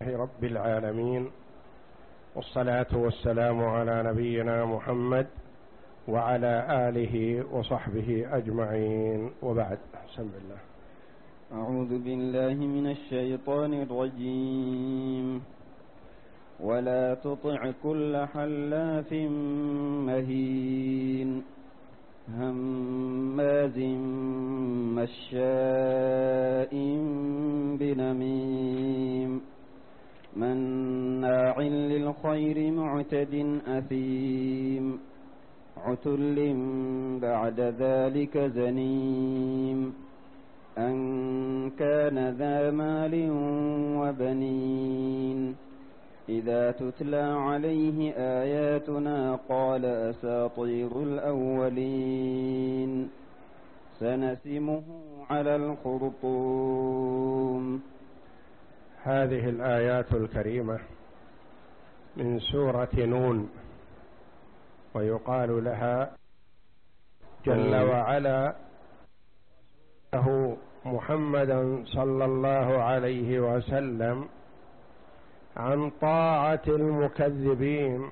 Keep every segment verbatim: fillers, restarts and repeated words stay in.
رب العالمين، والصلاة والسلام على نبينا محمد وعلى آله وصحبه أجمعين، وبعد. بسم الله. أعوذ بالله من الشيطان الرجيم. ولا تطع كل حلاف مهين هماز مشاء بنميم مناع للخير معتد أثيم عتل بعد ذلك زنيم أن كان ذا مال وبنين إذا تتلى عليه آياتنا قال أساطير الأولين سنسمه على الخرطوم. هذه الآيات الكريمة من سورة نون، ويقال لها جل وعلا له محمدا صلى الله عليه وسلم عن طاعة المكذبين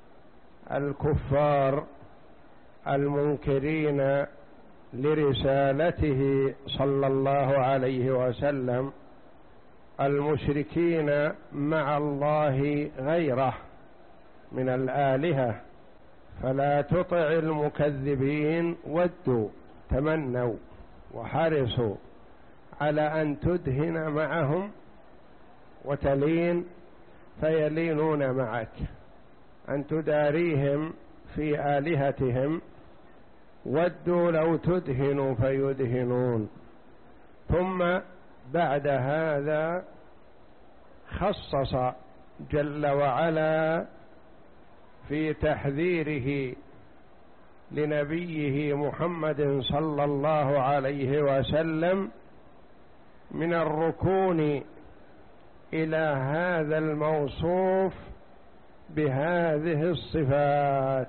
الكفار المنكرين لرسالته صلى الله عليه وسلم المشركين مع الله غيره من الآلهة. فلا تطع المكذبين، ودوا تمنوا وحرصوا على أن تدهن معهم وتلين فيلينون معك، أن تداريهم في آلهتهم، ودوا لو تدهنوا فيدهنون. ثم بعد هذا خصص جل وعلا في تحذيره لنبيه محمد صلى الله عليه وسلم من الركون إلى هذا الموصوف بهذه الصفات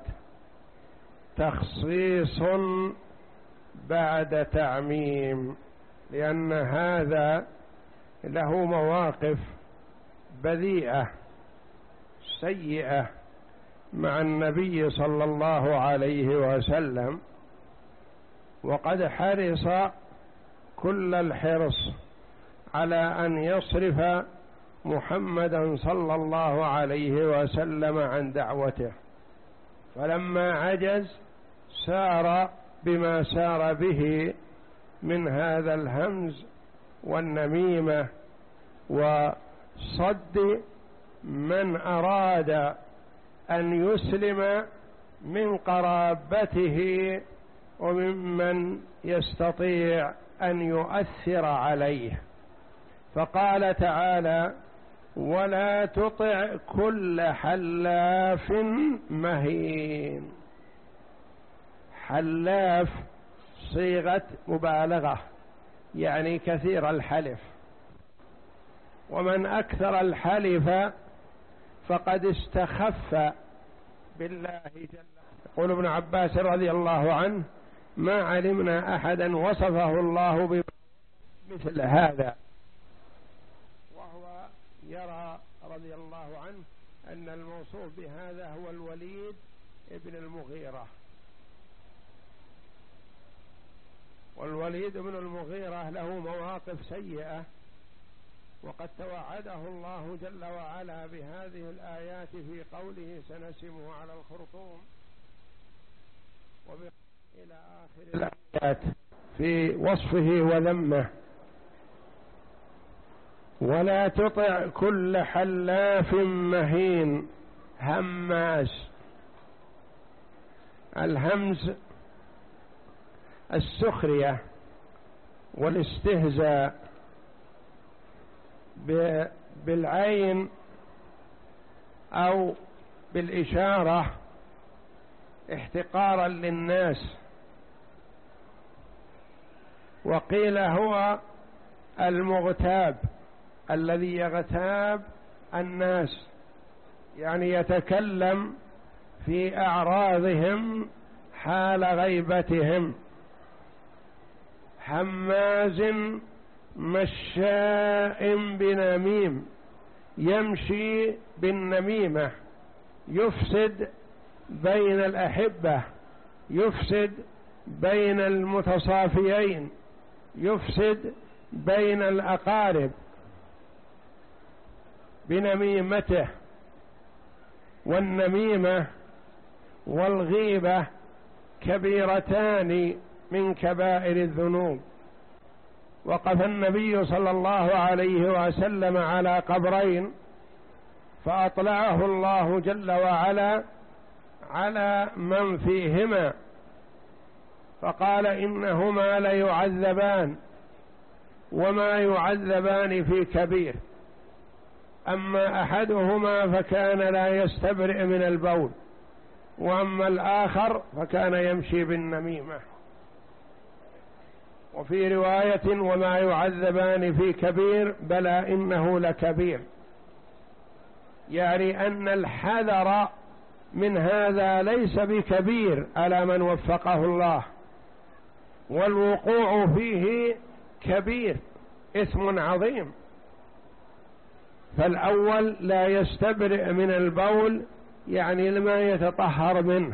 تخصيص بعد تعميم، لأن هذا له مواقف بذيئة سيئة مع النبي صلى الله عليه وسلم، وقد حرص كل الحرص على أن يصرف محمدا صلى الله عليه وسلم عن دعوته، فلما عجز سار بما سار به من هذا الهمز والنميمة وصد من أراد أن يسلم من قرابته وممن يستطيع أن يؤثر عليه. فقال تعالى: ولا تطع كل حلاف مهين. حلاف صيغة مبالغة، يعني كثير الحلف، ومن أكثر الحلف فقد استخف بالله جل وعلا. يقول ابن عباس رضي الله عنه: ما علمنا أحدا وصفه الله بمثل هذا، وهو يرى رضي الله عنه أن الموصوف بهذا هو الوليد ابن المغيرة، والوليد ابن المغيرة له مواقف سيئة، وقد توعده الله جل وعلا بهذه الآيات في قوله: سنسمه على الخرطوم، إلى آخر الآيات في وصفه وذمه. ولا تطع كل حلاف مهين هماز. الهمز السخرية والاستهزاء بالعين أو بالإشارة احتقارا للناس، وقيل هو المغتاب الذي يغتاب الناس، يعني يتكلم في أعراضهم حال غيبتهم. هماز مشاء بنميم، يمشي بالنميمة، يفسد بين الأحبة، يفسد بين المتصافيين، يفسد بين الأقارب بنميمته. والنميمة والغيبة كبيرتان من كبائر الذنوب. وقف النبي صلى الله عليه وسلم على قبرين فأطلعه الله جل وعلا على من فيهما فقال إنهما ليعذبان وما يعذبان في كبير، أما أحدهما فكان لا يستبرئ من البول، وأما الآخر فكان يمشي بالنميمة. وفي رواية وما يعذبان في كبير بلى إنه لكبير، يعني أن الحذر من هذا ليس بكبير على من وفقه الله، والوقوع فيه كبير إثم عظيم. فالأول لا يستبرئ من البول يعني لما يتطهر منه،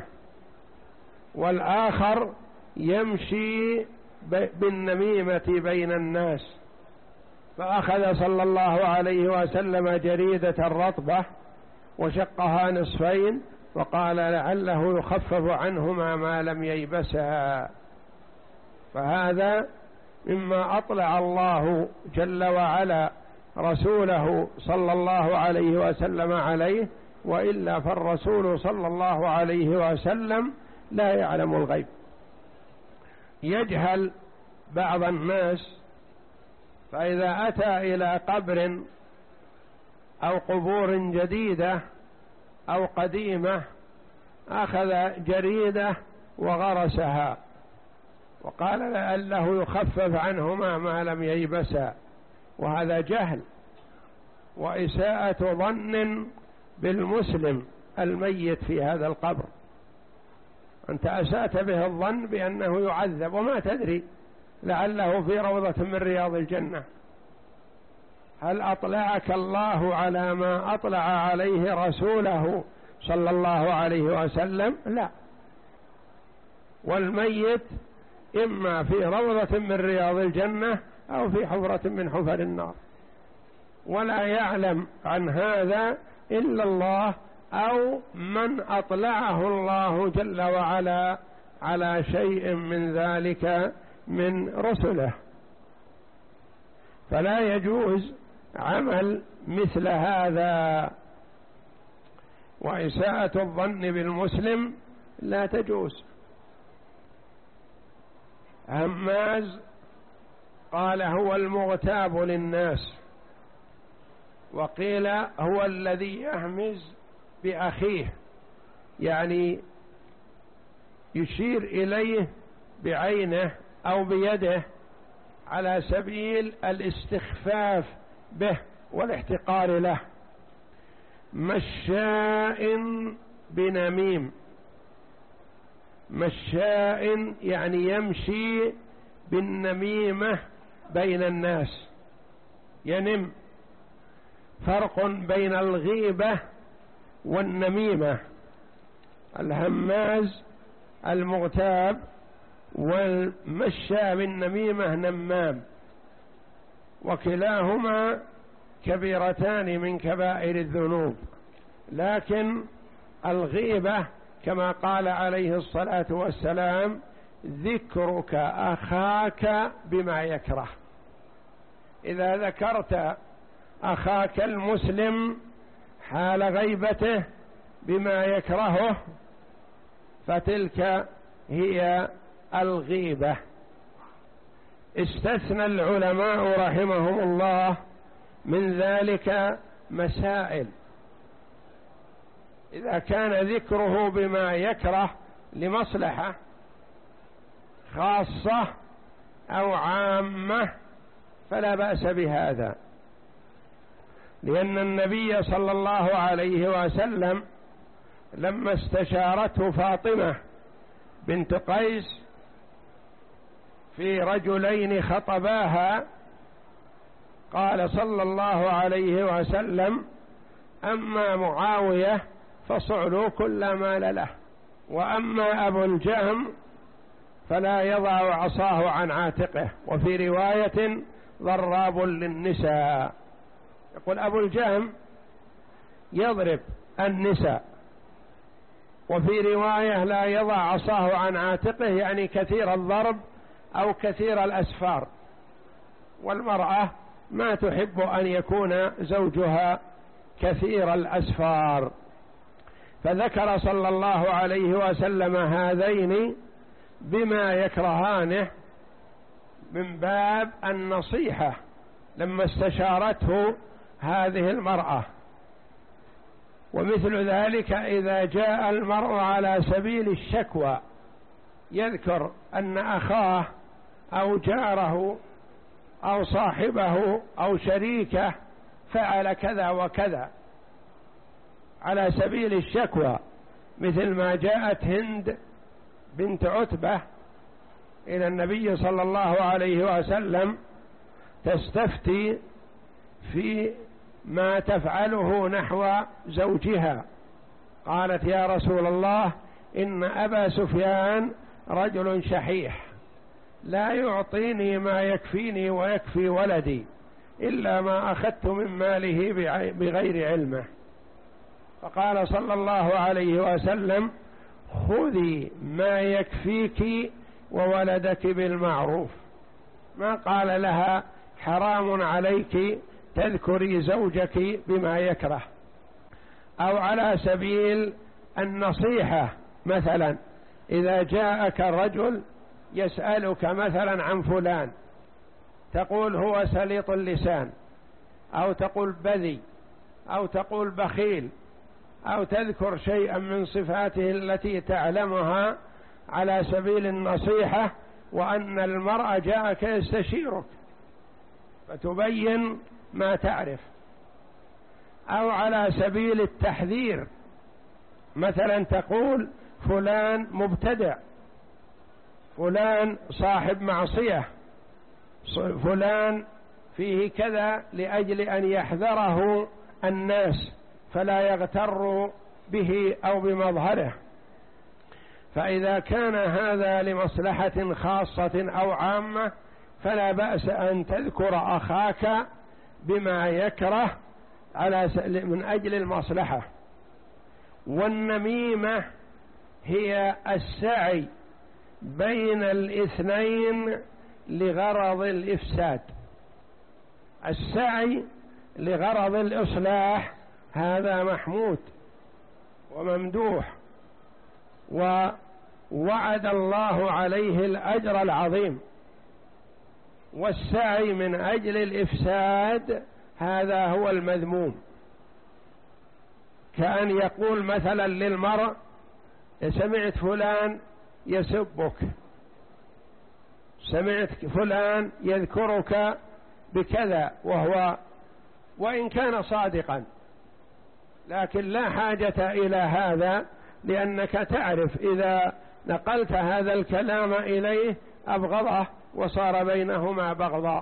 والآخر يمشي بالنميمة بين الناس. فأخذ صلى الله عليه وسلم جريدة رطبة وشقها نصفين وقال لعله يخفف عنهما ما لم ييبسا. فهذا مما أطلع الله جل وعلا رسوله صلى الله عليه وسلم عليه، وإلا فالرسول صلى الله عليه وسلم لا يعلم الغيب. يجهل بعض الناس، فإذا أتى إلى قبر أو قبور جديدة أو قديمة أخذ جريدة وغرسها وقال لعله يخفف عنهما ما لم ييبسا، وهذا جهل وإساءة ظن بالمسلم الميت في هذا القبر. أنت أسأت به الظن بأنه يعذب وما تدري لعله في روضة من رياض الجنة. هل أطلعك الله على ما أطلع عليه رسوله صلى الله عليه وسلم؟ لا. والميت إما في روضة من رياض الجنة أو في حفرة من حفر النار، ولا يعلم عن هذا إلا الله أو من أطلعه الله جل وعلا على شيء من ذلك من رسله. فلا يجوز عمل مثل هذا، وإساءة الظن بالمسلم لا تجوز. هماز قال هو المغتاب للناس، وقيل هو الذي يهمز بأخيه، يعني يشير إليه بعينه أو بيده على سبيل الاستخفاف به والاحتقار له. مشاء بنميم، مشاء يعني يمشي بالنميمة بين الناس، ينم. فرق بين الغيبة والنميمة. الهماز المغتاب، والمشى بالنميمة نمام، وكلاهما كبيرتان من كبائر الذنوب. لكن الغيبة كما قال عليه الصلاة والسلام ذكرك أخاك بما يكره. إذا ذكرت أخاك المسلم حال غيبته بما يكرهه فتلك هي الغيبة. استثنى العلماء رحمهم الله من ذلك مسائل. إذا كان ذكره بما يكره لمصلحة خاصة أو عامة فلا بأس بهذا، لأن النبي صلى الله عليه وسلم لما استشارته فاطمة بنت قيس في رجلين خطباها قال صلى الله عليه وسلم أما معاوية فصعلوك لا مال له. وأما أبو الجهم فلا يضع عصاه عن عاتقه. وفي رواية ضراب للنساء. يقول أبو الجهم يضرب النساء. وفي رواية لا يضع عصاه عن عاتقه، يعني كثير الضرب أو كثير الأسفار. والمرأة ما تحب أن يكون زوجها كثير الأسفار. فذكر صلى الله عليه وسلم هذين بما يكرهانه من باب النصيحة لما استشارته هذه المرأة. ومثل ذلك إذا جاء المرء على سبيل الشكوى يذكر أن أخاه أو جاره أو صاحبه أو شريكه فعل كذا وكذا على سبيل الشكوى، مثل ما جاءت هند بنت عتبة إلى النبي صلى الله عليه وسلم تستفتي في ما تفعله نحو زوجها. قالت: يا رسول الله، إن أبا سفيان رجل شحيح لا يعطيني ما يكفيني ويكفي ولدي إلا ما أخذت من ماله بغير علمه. فقال صلى الله عليه وسلم: خذي ما يكفيك وولدك بالمعروف. ما قال لها حرام عليك تذكري زوجك بما يكره. أو على سبيل النصيحة، مثلا إذا جاءك الرجل يسألك مثلا عن فلان تقول هو سليط اللسان، أو تقول بذي، أو تقول بخيل، أو تذكر شيئا من صفاته التي تعلمها على سبيل النصيحة، وأن المرء جاءك يستشيرك فتبين ما تعرف. أو على سبيل التحذير، مثلا تقول فلان مبتدع، فلان صاحب معصية، فلان فيه كذا، لأجل أن يحذره الناس فلا يغتروا به أو بمظهره. فإذا كان هذا لمصلحة خاصة أو عامة فلا بأس أن تذكر أخاك بما يكره على من أجل المصلحة. والنميمة هي السعي بين الاثنين لغرض الإفساد. السعي لغرض الإصلاح هذا محمود وممدوح، ووعد الله عليه الأجر العظيم. والسعي من أجل الإفساد هذا هو المذموم. كأن يقول مثلا للمرء: سمعت فلان يسبك، سمعت فلان يذكرك بكذا، وهو وإن كان صادقا، لكن لا حاجة إلى هذا، لأنك تعرف إذا نقلت هذا الكلام إليه أبغضه وصار بينهما بغضاء.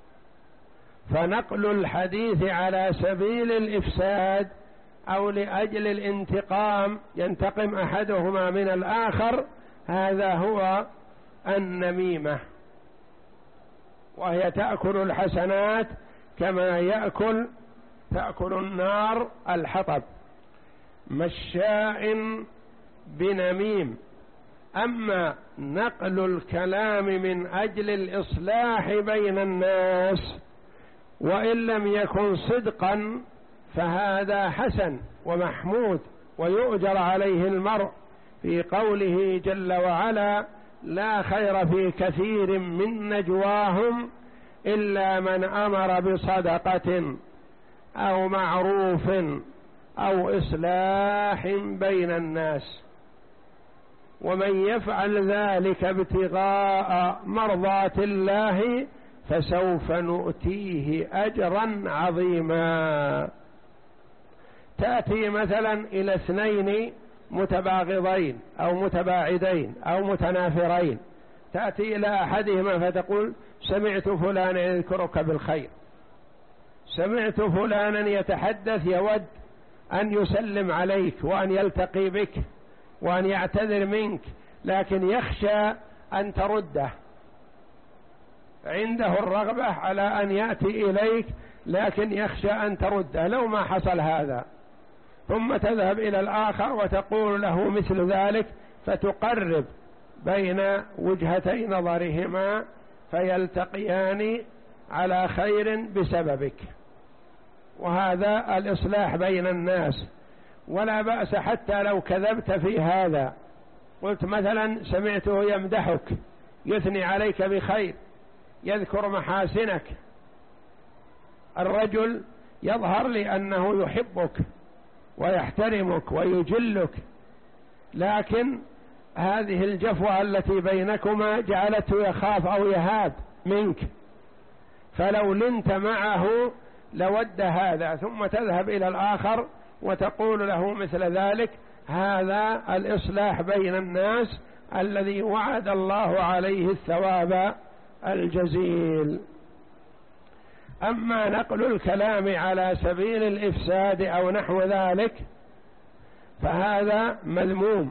فنقل الحديث على سبيل الإفساد أو لأجل الانتقام، ينتقم أحدهما من الآخر، هذا هو النميمة، وهي تأكل الحسنات كما يأكل تأكل النار الحطب. مشاء بنميم. أما نقل الكلام من أجل الإصلاح بين الناس وإن لم يكن صدقا فهذا حسن ومحمود ويؤجر عليه المرء، في قوله جل وعلا: لا خير في كثير من نجواهم إلا من أمر بصدقة أو معروف أو إصلاح بين الناس، ومن يفعل ذلك ابتغاء مرضات الله فسوف نؤتيه أجرا عظيما. تأتي مثلا إلى اثنين متباغضين أو متباعدين أو متنافرين، تأتي إلى أحدهما فتقول: سمعت فلانا يذكرك بالخير، سمعت فلانا يتحدث يود أن يسلم عليك وأن يلتقي بك وأن يعتذر منك، لكن يخشى أن ترده، عنده الرغبة على أن يأتي إليك لكن يخشى أن ترده. لو ما حصل هذا ثم تذهب إلى الآخر وتقول له مثل ذلك، فتقرب بين وجهتي نظرهما فيلتقيان على خير بسببك، وهذا الإصلاح بين الناس. ولا بأس حتى لو كذبت في هذا، قلت مثلا سمعته يمدحك يثني عليك بخير يذكر محاسنك، الرجل يظهر لي أنه يحبك ويحترمك ويجلك، لكن هذه الجفوة التي بينكما جعلته يخاف أو يهاب منك، فلو لنت معه لود هذا، ثم تذهب إلى الآخر وتقول له مثل ذلك. هذا الإصلاح بين الناس الذي وعد الله عليه الثواب الجزيل. أما نقل الكلام على سبيل الإفساد أو نحو ذلك فهذا مذموم.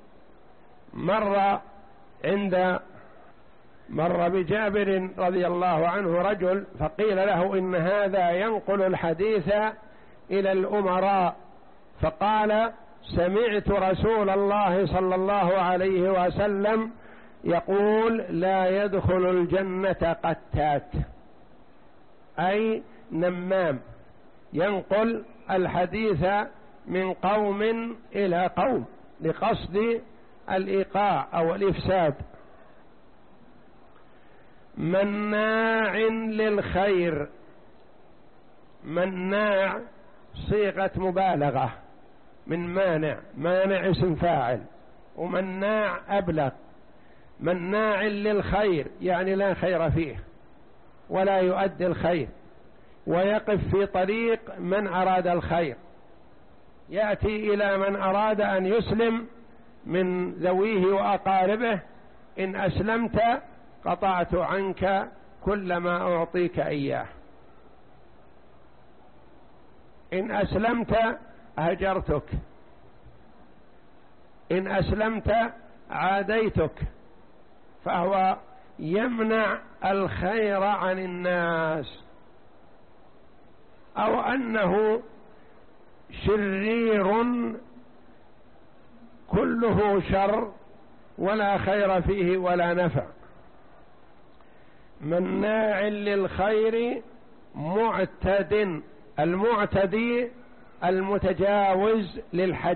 مر عند مر بجابر رضي الله عنه رجل فقيل له إن هذا ينقل الحديث إلى الأمراء، فقال سمعت رسول الله صلى الله عليه وسلم يقول لا يدخل الجنة قتات، أي نمام ينقل الحديث من قوم إلى قوم لقصد الإيقاع أو الإفساد. مناع للخير، مناع صيغة مبالغة من مانع، مانع اسم فاعل، ومناع أبلغ. مناع للخير يعني لا خير فيه ولا يؤدي الخير، ويقف في طريق من أراد الخير، يأتي إلى من أراد أن يسلم من ذويه وأقاربه، إن أسلمت قطعت عنك كل ما أعطيك إياه، إن أسلمت هجرتك، إن أسلمت عاديتك، فهو يمنع الخير عن الناس، أو أنه شرير كله شر ولا خير فيه ولا نفع. مناع للخير معتد، المعتدي المتجاوز للحد،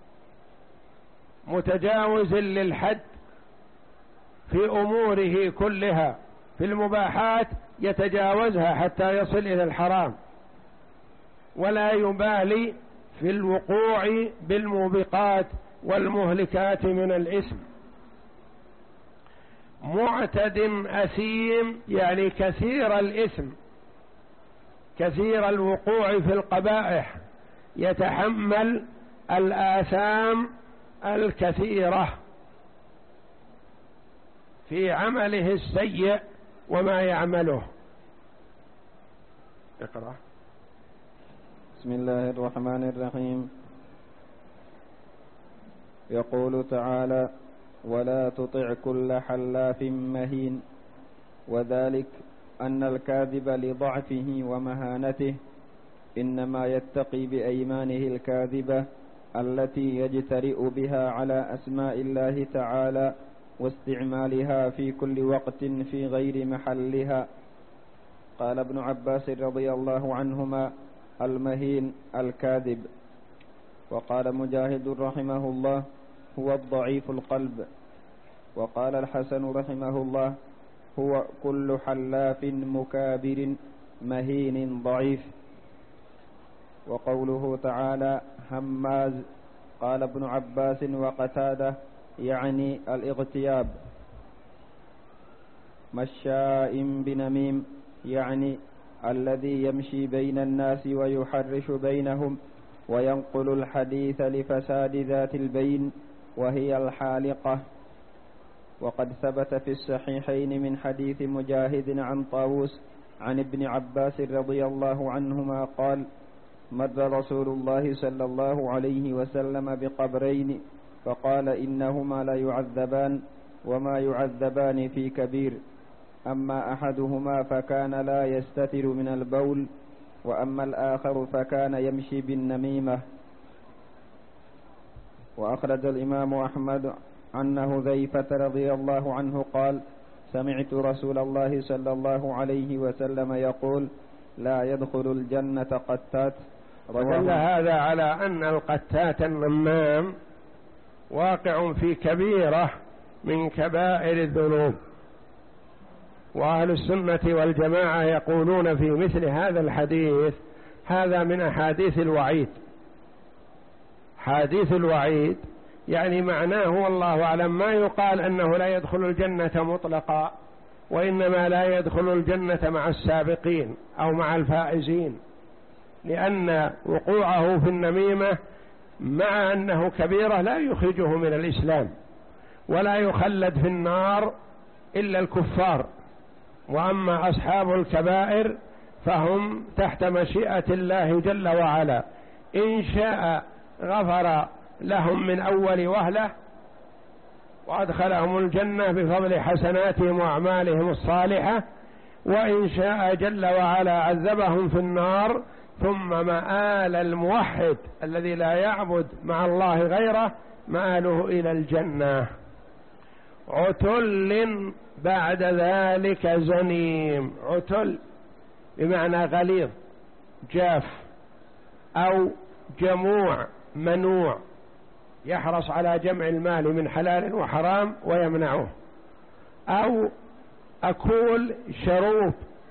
متجاوز للحد في أموره كلها، في المباحات يتجاوزها حتى يصل إلى الحرام، ولا يبالي في الوقوع بالموبقات والمهلكات من الإثم. معتد أثيم يعني كثير الإثم، كثير الوقوع في القبائح، يتحمل الآثام الكثيرة في عمله السيء وما يعمله. اقرأ. بسم الله الرحمن الرحيم. يقول تعالى: ولا تطع كل حلاف مهين، وذلك أن الكاذب لضعفه ومهانته إنما يتقي بأيمانه الكاذبة التي يجترئ بها على أسماء الله تعالى واستعمالها في كل وقت في غير محلها. قال ابن عباس رضي الله عنهما: المهين الكاذب. وقال مجاهد رحمه الله: هو الضعيف القلب. وقال الحسن رحمه الله: هو كل حلاف مكابر مهين ضعيف. وقوله تعالى هماز، قال ابن عباس وقتادة يعني الاغتياب. مشاء بنميم يعني الذي يمشي بين الناس ويحرش بينهم وينقل الحديث لفساد ذات البين وهي الحالقة. وقد ثبت في الصحيحين من حديث مجاهد عن طاووس عن ابن عباس رضي الله عنهما قال: مر رسول الله صلى الله عليه وسلم بقبرين فقال إنهما لا يعذبان وما يعذبان في كبير، أما أحدهما فكان لا يستتر من البول، وأما الآخر فكان يمشي بالنميمة. وأخرج الإمام أحمد عن حذيفة رضي الله عنه قال: سمعت رسول الله صلى الله عليه وسلم يقول: لا يدخل الجنة قتات. ودل هذا على أن القتات النمام واقع في كبيرة من كبائر الذنوب، وأهل السنة والجماعة يقولون في مثل هذا الحديث هذا من أحاديث الوعيد. حديث الوعيد يعني معناه والله أعلم ما يقال أنه لا يدخل الجنة مطلقا، وإنما لا يدخل الجنة مع السابقين أو مع الفائزين، لأن وقوعه في النميمة مع أنه كبيرة لا يخرجه من الإسلام، ولا يخلد في النار إلا الكفار، وأما أصحاب الكبائر فهم تحت مشيئة الله جل وعلا، إن شاء غفر لهم من أول وهلة وأدخلهم الجنة بفضل حسناتهم وأعمالهم الصالحة، وإن شاء جل وعلا عذبهم في النار، ثم مآل الموحد الذي لا يعبد مع الله غيره مآله إلى الجنة. عتل بعد ذلك زنيم. عتل بمعنى غليظ جاف، أو جموع منوع، يحرص على جمع المال من حلال وحرام ويمنعه، أو أكول شروب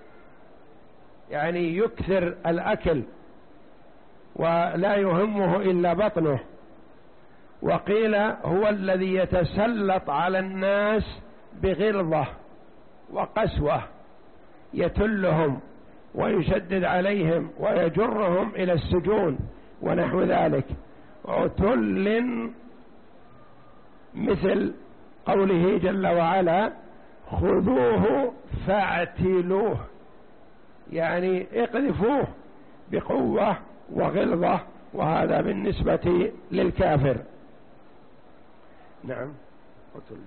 يعني يكثر الأكل ولا يهمه إلا بطنه. وقيل هو الذي يتسلط على الناس بغلظة وقسوة، يتلهم ويشدد عليهم ويجرهم إلى السجون ونحو ذلك. عتل مثل قوله جل وعلا: خذوه فاعتلوه، يعني اقذفوه بقوة وغلظة، وهذا بالنسبة للكافر. نعم. عتل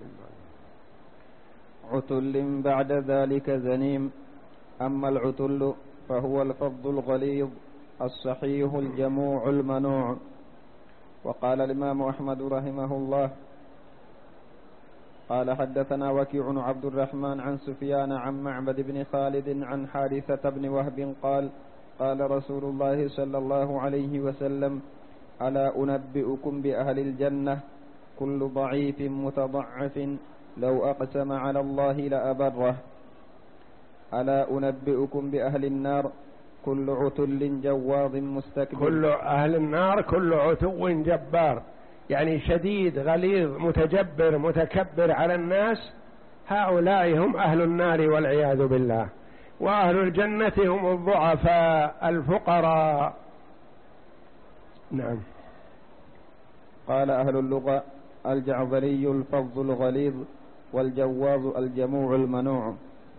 عتل بعد ذلك زنيم. أما العتل فهو الفظ الغليظ الصحيح الجموع المنوع. وقال الإمام أحمد رحمه الله قال: حدثنا وكيع عبد الرحمن عن سفيان عن معبد بن خالد عن حارثة بن وهب قال: قال رسول الله صلى الله عليه وسلم: ألا أنبئكم بأهل الجنة؟ كل ضعيف متضعف لو أقسم على الله لأبره. ألا أنبئكم بأهل النار؟ كل عتل جواظ مستكبر. كل أهل النار كل عتو جبار، يعني شديد غليظ متجبر متكبر على الناس، هؤلاء هم أهل النار والعياذ بالله. وأهل الجنة هم الضعفاء الفقراء. نعم. قال أهل اللغة: الجعفري الفظ الغليظ، والجواظ الجموع المنوع.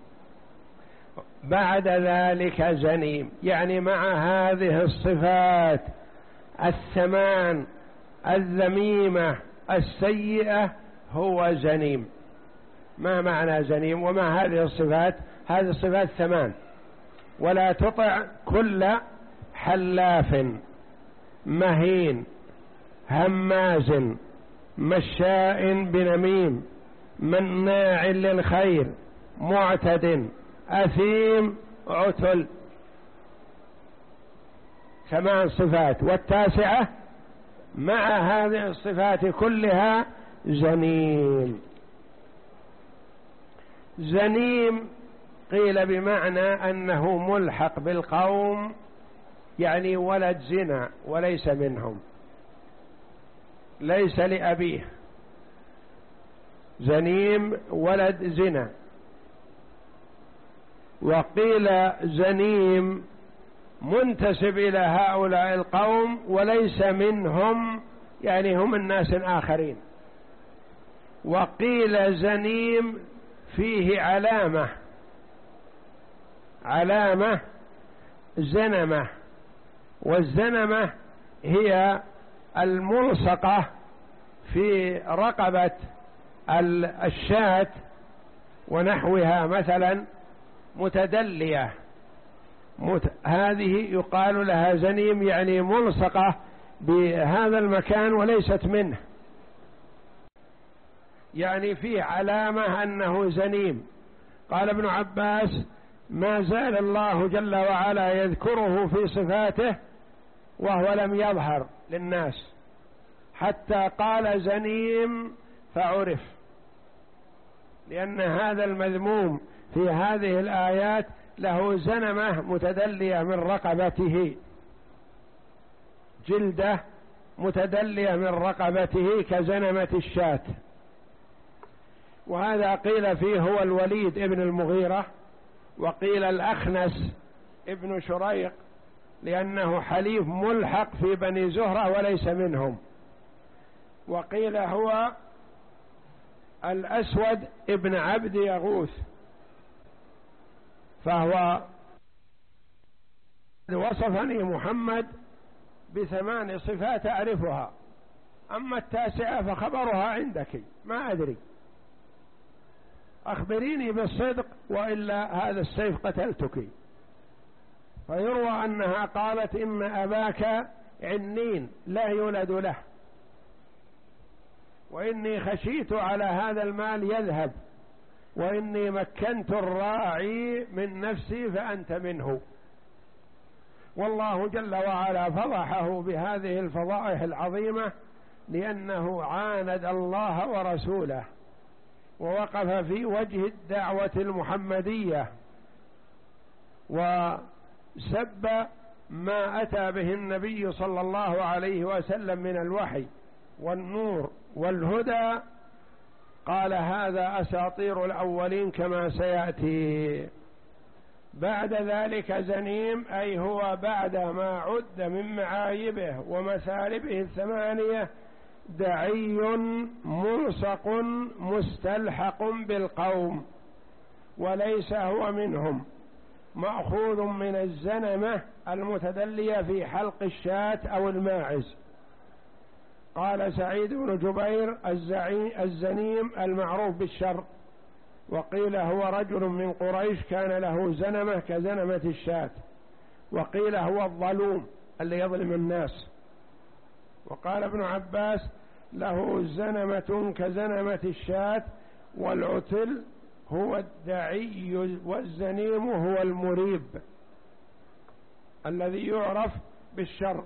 بعد ذلك زنيم، يعني مع هذه الصفات الثمان الذميمة السيئة هو زنيم. ما معنى زنيم وما هذه الصفات؟ هذه الصفات ثمان: ولا تطع كل حلاف مهين هماز مشاء بنميم مناع للخير معتد أثيم عتل. ثمان صفات، والتاسعة مع هذه الصفات كلها زنيم. زنيم قيل بمعنى أنه ملحق بالقوم، يعني ولد زنا وليس منهم، ليس لأبيه. زنيم ولد زنا. وقيل زنيم منتسب إلى هؤلاء القوم وليس منهم، يعني هم الناس آخرين. وقيل زنيم فيه علامة علامة زنمة، والزنمة هي الملصقة في رقبة الشاة ونحوها مثلا متدلية، مت... هذه يقال لها زنيم، يعني ملصقة بهذا المكان وليست منه، يعني فيه علامة أنه زنيم. قال ابن عباس: ما زال الله جل وعلا يذكره في صفاته وهو لم يظهر للناس حتى قال زنيم فعرف، لأن هذا المذموم في هذه الآيات له زنمة متدلية من رقبته، جلدة متدلية من رقبته كزنمة الشاة. وهذا قيل فيه هو الوليد ابن المغيرة، وقيل الأخنس ابن شريق، لأنه حليف ملحق في بني زهرة وليس منهم. وقيل هو الأسود ابن عبد يغوث، فهو وصفني محمد بثمان صفات أعرفها، أما التاسعة فخبرها عندك ما أدري، أخبريني بالصدق وإلا هذا السيف قتلتك. فيروى أنها قالت: إن أباك عنين لا يولد له، وإني خشيت على هذا المال يذهب، وإني مكنت الراعي من نفسي فأنت منه. والله جل وعلا فضحه بهذه الفضائح العظيمة، لأنه عاند الله ورسوله ووقف في وجه الدعوة المحمدية وسب ما أتى به النبي صلى الله عليه وسلم من الوحي والنور والهدى. قال: هذا أساطير الأولين كما سيأتي. بعد ذلك زنيم، أي هو بعد ما عد من معايبه ومثالبه الثمانية دعي ملصق مستلحق بالقوم، وليس هو منهم، مأخوذ من الزنمة المتدلية في حلق الشاة أو الماعز. قال سعيد بن جبير: الزنيم المعروف بالشر. وقيل هو رجل من قريش كان له زنمة كزنمة الشاة. وقيل هو الظلوم اللي يظلم الناس. وقال ابن عباس: له زنمة كزنمة الشاة، والعتل هو الدعي، والزنيم هو المريب الذي يعرف بالشر.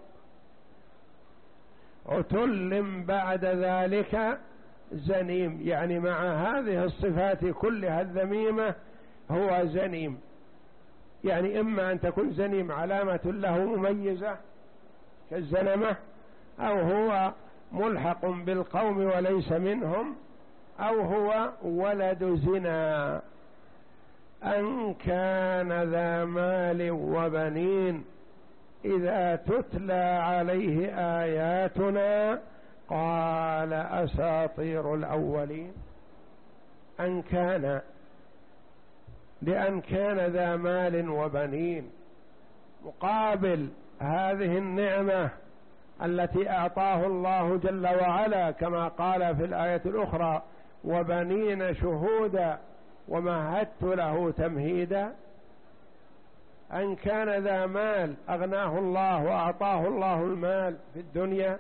عتل بعد ذلك زنيم، يعني مع هذه الصفات كلها الذميمة هو زنيم. يعني إما أن تكون زنيم علامة له مميزة كالزنمة، أو هو ملحق بالقوم وليس منهم، أو هو ولد زنا. أن كان ذا مال وبنين إذا تتلى عليه آياتنا قال أساطير الأولين. أن كان، لأن كان ذا مال وبنين، مقابل هذه النعمة التي أعطاه الله جل وعلا، كما قال في الآية الأخرى: وبنين شهودا ومهدت له تمهيدا. أن كان ذا مال أغناه الله وأعطاه الله المال في الدنيا،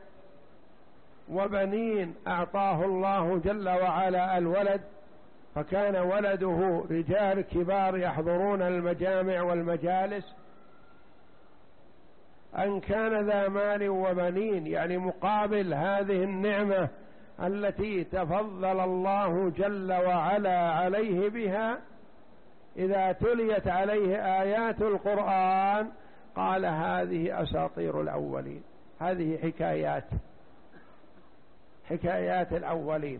وبنين أعطاه الله جل وعلا الولد، فكان ولده رجال كبار يحضرون المجامع والمجالس. أن كان ذا مال وبنين، يعني مقابل هذه النعمة التي تفضل الله جل وعلا عليه بها، إذا تليت عليه آيات القرآن قال هذه أساطير الأولين، هذه حكايات حكايات الأولين،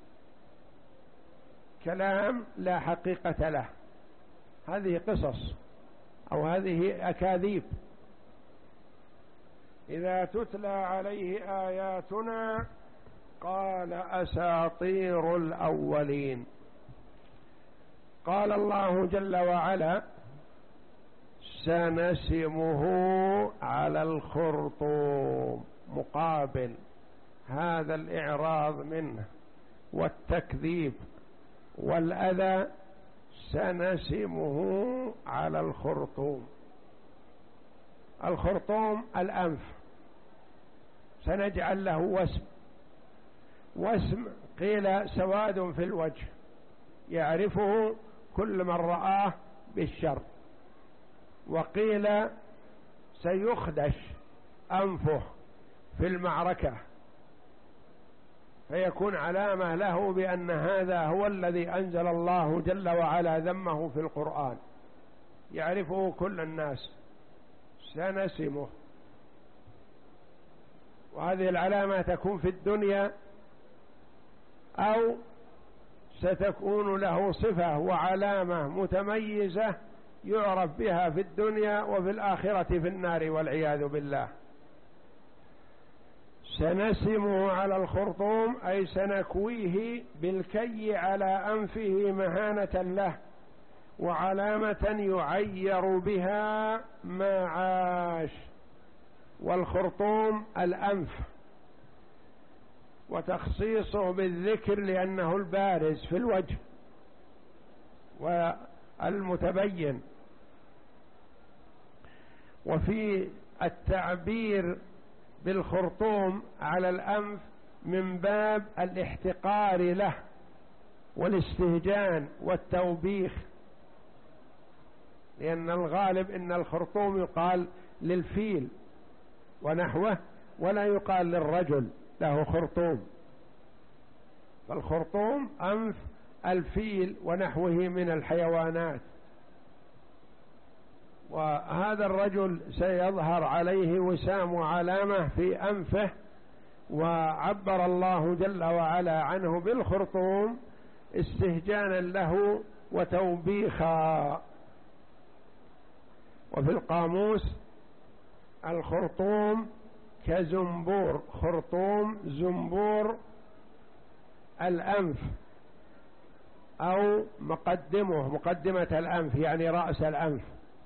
كلام لا حقيقة له، هذه قصص أو هذه أكاذيب. إذا تتلى عليه آياتنا قال أساطير الأولين. قال الله جل وعلا: سنسمه على الخرطوم، مقابل هذا الإعراض منه والتكذيب والأذى، سنسمه على الخرطوم. الخرطوم الأنف، سنجعل له وسم. وسم قيل سواد في الوجه يعرفه كل من رآه بالشر، وقيل سيخدش أنفه في المعركة فيكون علامة له بأن هذا هو الذي أنزل الله جل وعلا ذمه في القرآن، يعرفه كل الناس، سنسمه. وهذه العلامة تكون في الدنيا أو ستكون له صفة وعلامة متميزة يعرف بها في الدنيا وفي الآخرة في النار والعياذ بالله. سنسمه على الخرطوم أي سنكويه بالكي على أنفه مهانة له، وعلامة يعير بها ما عاش. والخرطوم الأنف، وتخصيصه بالذكر لأنه البارز في الوجه والمتبين. وفي التعبير بالخرطوم على الأنف من باب الاحتقار له والاستهجان والتوبيخ، لأن الغالب إن الخرطوم يقال للفيل ونحوه، ولا يقال للرجل له خرطوم. فالخرطوم أنف الفيل ونحوه من الحيوانات. وهذا الرجل سيظهر عليه وسام وعلامة في أنفه، وعبر الله جل وعلا عنه بالخرطوم استهجانا له وتوبيخا. وفي القاموس الخرطوم كزنبور، خرطوم زنبور الأنف أو مقدمه، مقدمة الأنف يعني رأس الأنف.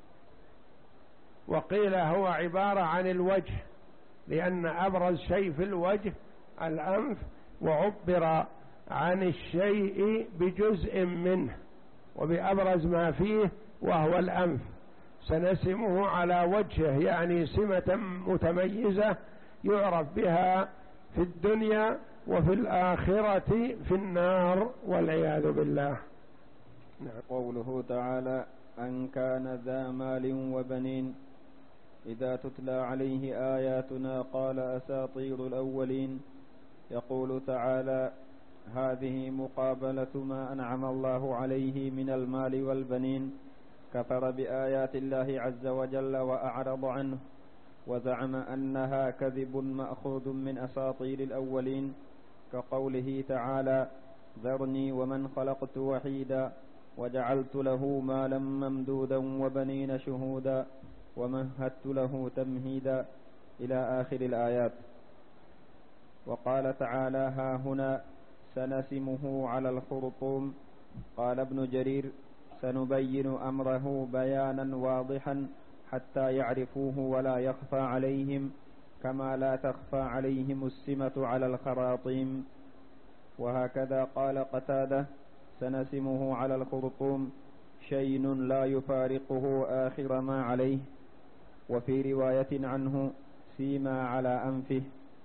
وقيل هو عبارة عن الوجه، لأن أبرز شيء في الوجه الأنف، وعبر عن الشيء بجزء منه وبأبرز ما فيه وهو الأنف. سنسمه على وجهه يعني سمة متميزة يعرف بها في الدنيا وفي الآخرة في النار والعياذ بالله. قوله تعالى: أن كان ذا مال وبنين إذا تتلى عليه آياتنا قال أساطير الأولين. يقول تعالى: هذه مقابلة ما أنعم الله عليه من المال والبنين، كفر بآيات الله عز وجل وأعرض عنه وزعم أنها كذب مأخوذ من أساطير الأولين، كقوله تعالى: ذرني ومن خلقت وحيدا وجعلت له مالا ممدودا وبنين شهودا ومهدت له تمهيدا إلى آخر الآيات. وقال تعالى: ها هنا سنسمه على الخرطوم. قال ابن جرير: سنبين أمره بيانا واضحا حتى يعرفوه ولا يخفى عليهم، كما لا تخفى عليهم السمة على الخراطيم. وهكذا قال قتادة: سنسمه على الخرطوم شين لا يفارقه آخر ما عليه. وفي رواية عنه: سيما على أنفه.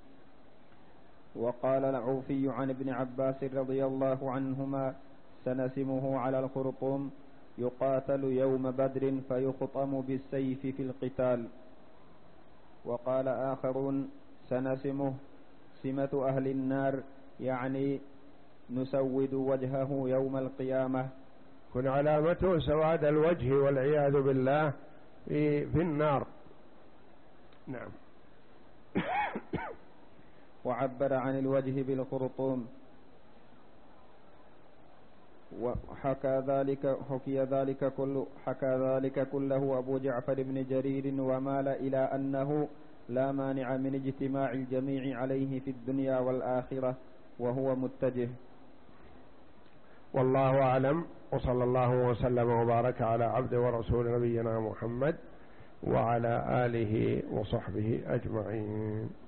وقال العوفي عن ابن عباس رضي الله عنهما: سنسمه على الخرطوم يقاتل يوم بدر فيخطم بالسيف في القتال. وقال آخرون: سنسمه سمة أهل النار، يعني نسود وجهه يوم القيامة، كن علامته سواد الوجه والعياذ بالله في, في النار. نعم. وعبر عن الوجه بالخرطوم. وحكى ذلك حكي ذلك كله حكى ذلك كله أبو جعفر بن جرير، ومال إلى أنه لا مانع من اجتماع الجميع عليه في الدنيا والآخرة، وهو متجه. والله أعلم، وصلى الله وسلم وبارك على عبد ورسول نبينا محمد وعلى آله وصحبه أجمعين.